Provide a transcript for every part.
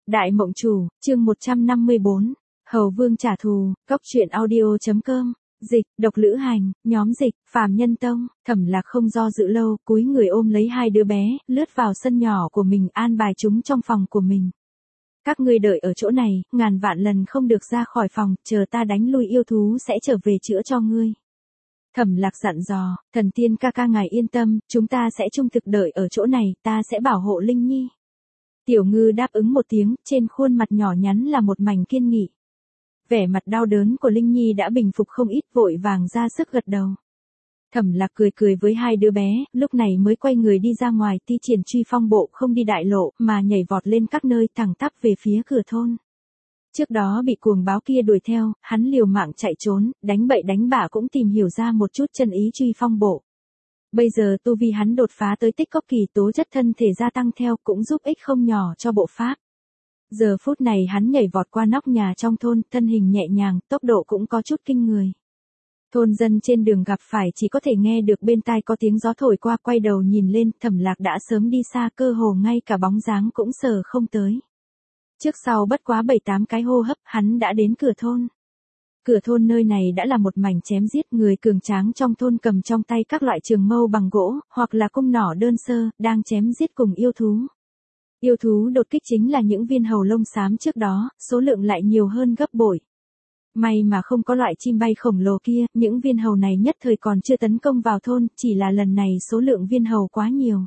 Đại Mộng Chủ, chương 154, Hầu Vương trả thù, Cốc truyện audio.com, dịch, độc lữ hành, nhóm dịch, Phàm Nhân Tông. Thẩm Lạc không do dự lâu, cúi người ôm lấy hai đứa bé, lướt vào sân nhỏ của mình, an bài chúng trong phòng của mình. Các ngươi đợi ở chỗ này, ngàn vạn lần không được ra khỏi phòng, chờ ta đánh lui yêu thú sẽ trở về chữa cho ngươi. Thẩm Lạc dặn dò, thần tiên ca ca ngài yên tâm, chúng ta sẽ trung thực đợi ở chỗ này, ta sẽ bảo hộ Linh Nhi. Tiểu Ngư đáp ứng một tiếng, trên khuôn mặt nhỏ nhắn là một mảnh kiên nghị. Vẻ mặt đau đớn của Linh Nhi đã bình phục không ít, vội vàng ra sức gật đầu. Thẩm Lạc cười cười với hai đứa bé, lúc này mới quay người đi ra ngoài, thi triển truy phong bộ, không đi đại lộ, mà nhảy vọt lên các nơi, thẳng tắp về phía cửa thôn. Trước đó bị cuồng báo kia đuổi theo, hắn liều mạng chạy trốn, đánh bậy đánh bạ cũng tìm hiểu ra một chút chân ý truy phong bộ. Bây giờ tu vi hắn đột phá tới tích cốc kỳ, tố chất thân thể gia tăng theo, cũng giúp ích không nhỏ cho bộ pháp. Giờ phút này hắn nhảy vọt qua nóc nhà trong thôn, thân hình nhẹ nhàng, tốc độ cũng có chút kinh người. Thôn dân trên đường gặp phải chỉ có thể nghe được bên tai có tiếng gió thổi qua, quay đầu nhìn lên, Thẩm Lạc đã sớm đi xa, cơ hồ ngay cả bóng dáng cũng sờ không tới. Trước sau bất quá 7-8 cái hô hấp, hắn đã đến cửa thôn. Cửa thôn nơi này đã là một mảnh chém giết, người cường tráng trong thôn cầm trong tay các loại trường mâu bằng gỗ, hoặc là cung nỏ đơn sơ, đang chém giết cùng yêu thú. Yêu thú đột kích chính là những viên hầu lông xám trước đó, số lượng lại nhiều hơn gấp bội. May mà không có loại chim bay khổng lồ kia, những viên hầu này nhất thời còn chưa tấn công vào thôn, chỉ là lần này số lượng viên hầu quá nhiều.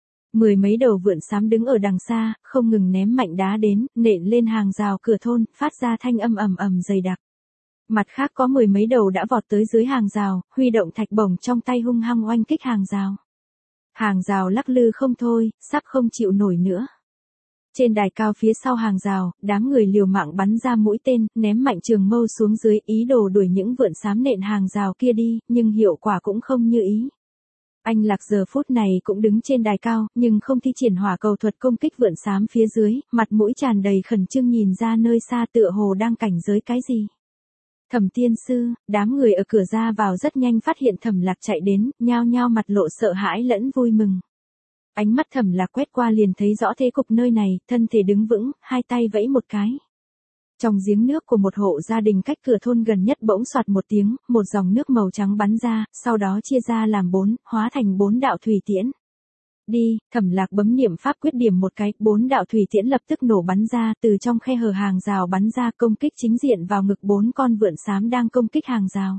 10 mấy đầu vượn xám đứng ở đằng xa, không ngừng ném mạnh đá đến, nện lên hàng rào cửa thôn, phát ra thanh âm ầm ầm dày đặc. Mặt khác có 10 mấy đầu đã vọt tới dưới hàng rào, huy động thạch bổng trong tay hung hăng oanh kích hàng rào. Hàng rào lắc lư không thôi, sắp không chịu nổi nữa. Trên đài cao phía sau hàng rào, đám người liều mạng bắn ra mũi tên, ném mạnh trường mâu xuống dưới, ý đồ đuổi những vượn xám nện hàng rào kia đi, nhưng hiệu quả cũng không như ý. Anh Lạc giờ phút này cũng đứng trên đài cao, nhưng không thi triển hỏa cầu thuật công kích vượn xám phía dưới, mặt mũi tràn đầy khẩn trương nhìn ra nơi xa, tựa hồ đang cảnh giới cái gì. Thẩm tiên sư, đám người ở cửa ra vào rất nhanh phát hiện Thẩm Lạc chạy đến, nhao nhao mặt lộ sợ hãi lẫn vui mừng. Ánh mắt Thẩm Lạc quét qua liền thấy rõ thế cục nơi này, thân thể đứng vững, hai tay vẫy một cái. Trong giếng nước của một hộ gia đình cách cửa thôn gần nhất bỗng xoạt một tiếng, một dòng nước màu trắng bắn ra, sau đó chia ra làm 4, hóa thành 4 đạo thủy tiễn. Đi, Thẩm Lạc bấm niệm pháp quyết điểm một cái, 4 đạo thủy tiễn lập tức nổ bắn ra, từ trong khe hở hàng rào bắn ra, công kích chính diện vào ngực 4 con vượn xám đang công kích hàng rào.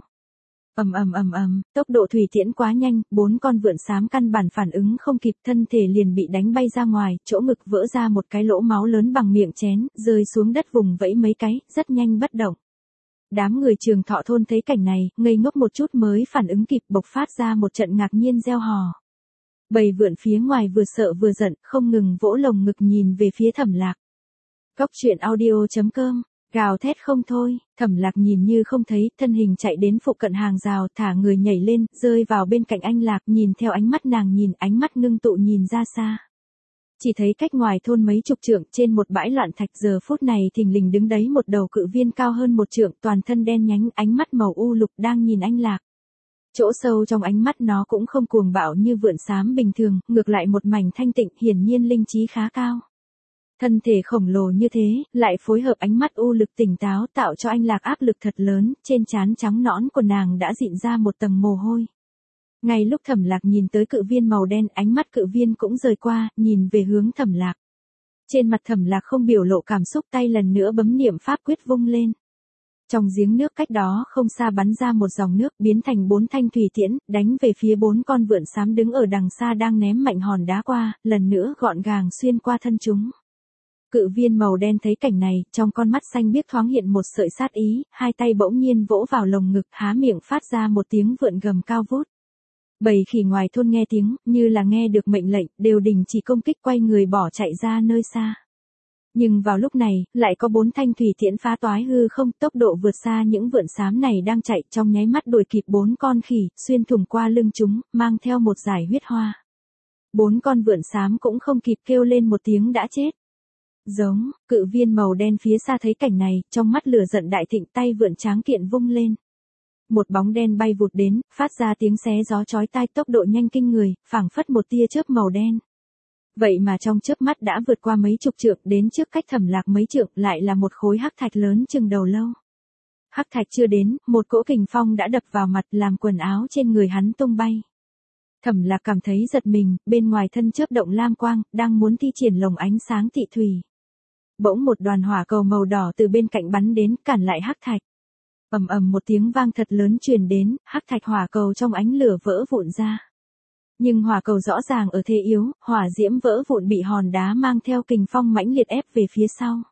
Tốc độ thủy tiễn quá nhanh, 4 con vượn xám căn bản phản ứng không kịp, thân thể liền bị đánh bay ra ngoài, chỗ ngực vỡ ra một cái lỗ máu lớn bằng miệng chén, rơi xuống đất vùng vẫy mấy cái, rất nhanh bất động. Đám người Trường Thọ thôn thấy cảnh này, ngây ngốc một chút mới phản ứng kịp, bộc phát ra một trận ngạc nhiên reo hò. Bầy vượn phía ngoài vừa sợ vừa giận, không ngừng vỗ lồng ngực nhìn về phía Thẩm Lạc. Cốc truyện audio.com, gào thét không thôi, Thẩm Lạc nhìn như không thấy, thân hình chạy đến phụ cận hàng rào, thả người nhảy lên, rơi vào bên cạnh anh Lạc, nhìn theo ánh mắt nàng nhìn, ánh mắt ngưng tụ nhìn ra xa. Chỉ thấy cách ngoài thôn mấy chục trượng, trên một bãi loạn thạch, giờ phút này thình lình đứng đấy một đầu cự viên cao hơn 1 trượng, toàn thân đen nhánh, ánh mắt màu u lục đang nhìn anh Lạc. Chỗ sâu trong ánh mắt nó cũng không cuồng bạo như vượn xám bình thường, ngược lại một mảnh thanh tịnh, hiển nhiên linh trí khá cao. Thân thể khổng lồ như thế, lại phối hợp ánh mắt u lực tỉnh táo, tạo cho anh Lạc áp lực thật lớn, trên trán trắng nõn của nàng đã dịn ra một tầng mồ hôi. Ngay lúc Thẩm Lạc nhìn tới cự viên màu đen, ánh mắt cự viên cũng rời qua, nhìn về hướng Thẩm Lạc. Trên mặt Thẩm Lạc không biểu lộ cảm xúc, tay lần nữa bấm niệm pháp quyết vung lên. Trong giếng nước cách đó không xa bắn ra một dòng nước, biến thành 4 thanh thủy tiễn, đánh về phía 4 con vượn xám đứng ở đằng xa đang ném mạnh hòn đá qua, lần nữa gọn gàng xuyên qua thân chúng. Cự viên màu đen thấy cảnh này, trong con mắt xanh biếc thoáng hiện một sợi sát ý, hai tay bỗng nhiên vỗ vào lồng ngực, há miệng phát ra một tiếng vượn gầm cao vút. Bầy khỉ ngoài thôn nghe tiếng, như là nghe được mệnh lệnh, đều đình chỉ công kích, quay người bỏ chạy ra nơi xa. Nhưng vào lúc này, lại có 4 thanh thủy tiễn phá toái hư không, tốc độ vượt xa những vượn xám này đang chạy, trong nháy mắt đuổi kịp 4 con khỉ, xuyên thủng qua lưng chúng, mang theo một dải huyết hoa. 4 con vượn xám cũng không kịp kêu lên một tiếng đã chết. Giống, cự viên màu đen phía xa thấy cảnh này, trong mắt lửa giận đại thịnh, tay vượn tráng kiện vung lên. Một bóng đen bay vụt đến, phát ra tiếng xé gió chói tai, tốc độ nhanh kinh người, phảng phất một tia chớp màu đen. Vậy mà trong chớp mắt đã vượt qua mấy chục trượng đến trước cách Thẩm Lạc mấy trượng lại là một khối hắc thạch lớn chừng đầu lâu. Hắc thạch chưa đến, một cỗ kình phong đã đập vào mặt làm quần áo trên người hắn tung bay. Thẩm Lạc cảm thấy giật mình, bên ngoài thân chớp động lam quang, đang muốn thi triển lồng ánh sáng tị thủy. Bỗng một đoàn hỏa cầu màu đỏ từ bên cạnh bắn đến, cản lại hắc thạch. Ầm ầm một tiếng vang thật lớn truyền đến, hắc thạch hỏa cầu trong ánh lửa vỡ vụn ra. Nhưng hỏa cầu rõ ràng ở thế yếu, hỏa diễm vỡ vụn bị hòn đá mang theo kình phong mãnh liệt ép về phía sau.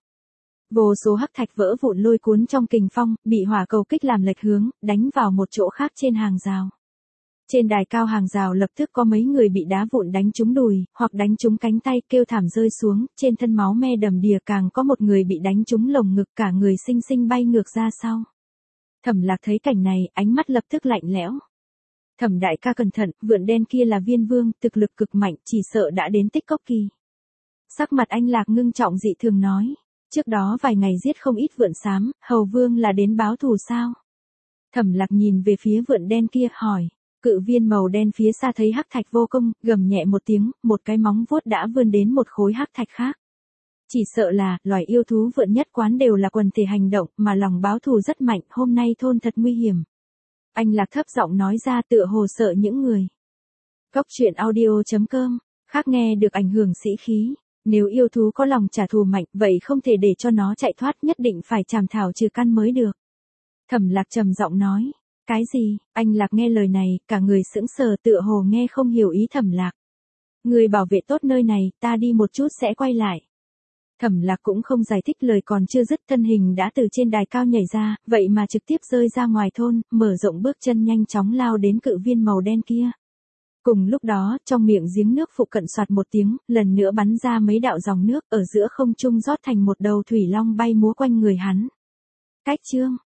Vô số hắc thạch vỡ vụn lôi cuốn trong kình phong, bị hỏa cầu kích làm lệch hướng, đánh vào một chỗ khác trên hàng rào. Trên đài cao hàng rào lập tức có mấy người bị đá vụn đánh trúng đùi, hoặc đánh trúng cánh tay kêu thảm rơi xuống, trên thân máu me đầm đìa, càng có một người bị đánh trúng lồng ngực, cả người xinh xinh bay ngược ra sau. Thẩm Lạc thấy cảnh này, ánh mắt lập tức lạnh lẽo. Thẩm đại ca cẩn thận, vượn đen kia là Viên Vương, thực lực cực mạnh, chỉ sợ đã đến tích cốc kỳ. Sắc mặt anh Lạc ngưng trọng dị thường nói, trước đó vài ngày giết không ít vượn xám, Hầu Vương là đến báo thù sao? Thẩm Lạc nhìn về phía vượn đen kia, hỏi. Cự viên màu đen phía xa thấy hắc thạch vô công, gầm nhẹ một tiếng, một cái móng vuốt đã vươn đến một khối hắc thạch khác. Chỉ sợ là, loài yêu thú vượn nhất quán đều là quần thể hành động, mà lòng báo thù rất mạnh, hôm nay thôn thật nguy hiểm. Anh Lạc thấp giọng nói ra, tựa hồ sợ những người. Góc truyện audio.com, khác nghe được ảnh hưởng sĩ khí. Nếu yêu thú có lòng trả thù mạnh, vậy không thể để cho nó chạy thoát, nhất định phải chảm thảo trừ căn mới được. Thẩm Lạc trầm giọng nói. Cái gì? Anh Lạc nghe lời này, cả người sững sờ, tựa hồ nghe không hiểu ý Thẩm Lạc. Người bảo vệ tốt nơi này, ta đi một chút sẽ quay lại. Thẩm Lạc cũng không giải thích, lời còn chưa dứt thân hình đã từ trên đài cao nhảy ra, vậy mà trực tiếp rơi ra ngoài thôn, mở rộng bước chân nhanh chóng lao đến cự viên màu đen kia. Cùng lúc đó, trong miệng giếng nước phụ cận soạt một tiếng, lần nữa bắn ra mấy đạo dòng nước, ở giữa không trung rót thành một đầu thủy long bay múa quanh người hắn. Cách chương